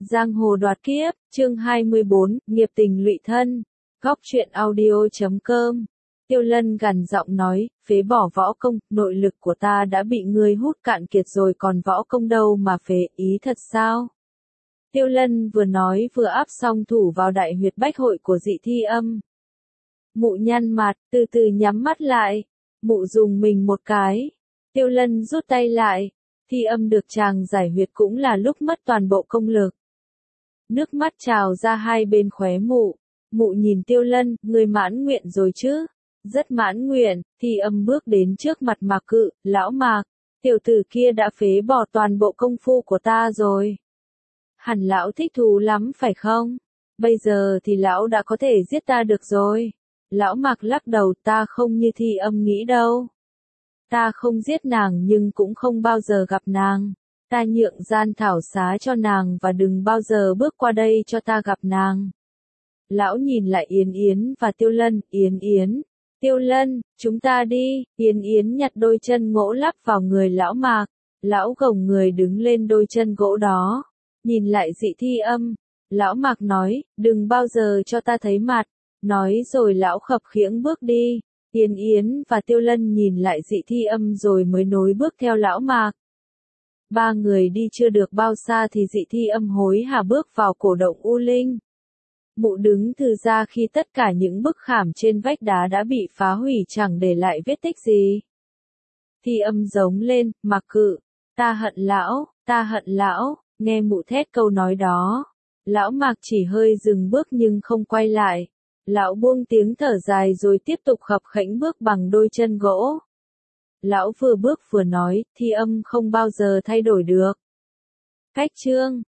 Giang hồ đoạt kiếp, chương 24, nghiệp tình lụy thân. Góc truyện audio.com. Tiêu Lân gằn giọng nói, phế bỏ võ công, nội lực của ta đã bị ngươi hút cạn kiệt rồi còn võ công đâu mà phế, ý thật sao? Tiêu Lân vừa nói vừa áp song thủ vào đại huyệt bách hội của Dị Thi Âm. Mụ nhăn mặt, từ từ nhắm mắt lại. Mụ dùng mình một cái. Tiêu Lân rút tay lại. Thi Âm được chàng giải huyệt cũng là lúc mất toàn bộ công lực. Nước mắt trào ra hai bên khóe mụ. Mụ nhìn Tiêu Lân, ngươi mãn nguyện rồi chứ? Rất mãn nguyện. Thi Âm bước đến trước mặt Mạc Cự, lão Mạc, tiểu tử kia đã phế bỏ toàn bộ công phu của ta rồi. Hẳn lão thích thú lắm phải không? Bây giờ thì lão đã có thể giết ta được rồi. Lão Mạc lắc đầu, ta không như Thi Âm nghĩ đâu. Ta không giết nàng nhưng cũng không bao giờ gặp nàng. Ta nhượng gian thảo xá cho nàng và đừng bao giờ bước qua đây cho ta gặp nàng. Lão nhìn lại Yến Yến và Tiêu Lân, Yến Yến, Tiêu Lân, chúng ta đi. Yến Yến nhặt đôi chân gỗ lắp vào người lão Mạc. Lão gồng người đứng lên đôi chân gỗ đó. Nhìn lại Dị Thi Âm. Lão Mạc nói, đừng bao giờ cho ta thấy mặt. Nói rồi lão khập khiễng bước đi. Yến Yến và Tiêu Lân nhìn lại Dị Thi Âm rồi mới nối bước theo lão Mạc. Ba người đi chưa được bao xa thì Dị Thi Âm hối hả bước vào cổ động U Linh. Mụ đứng từ ra khi tất cả những bức khảm trên vách đá đã bị phá hủy chẳng để lại vết tích gì. Thi Âm giống lên, Mạc Cự, ta hận lão, nghe mụ thét câu nói đó. Lão Mạc chỉ hơi dừng bước nhưng không quay lại. Lão buông tiếng thở dài rồi tiếp tục khập khẽnh bước bằng đôi chân gỗ. Lão vừa bước vừa nói, Thi Âm không bao giờ thay đổi được. Cách chương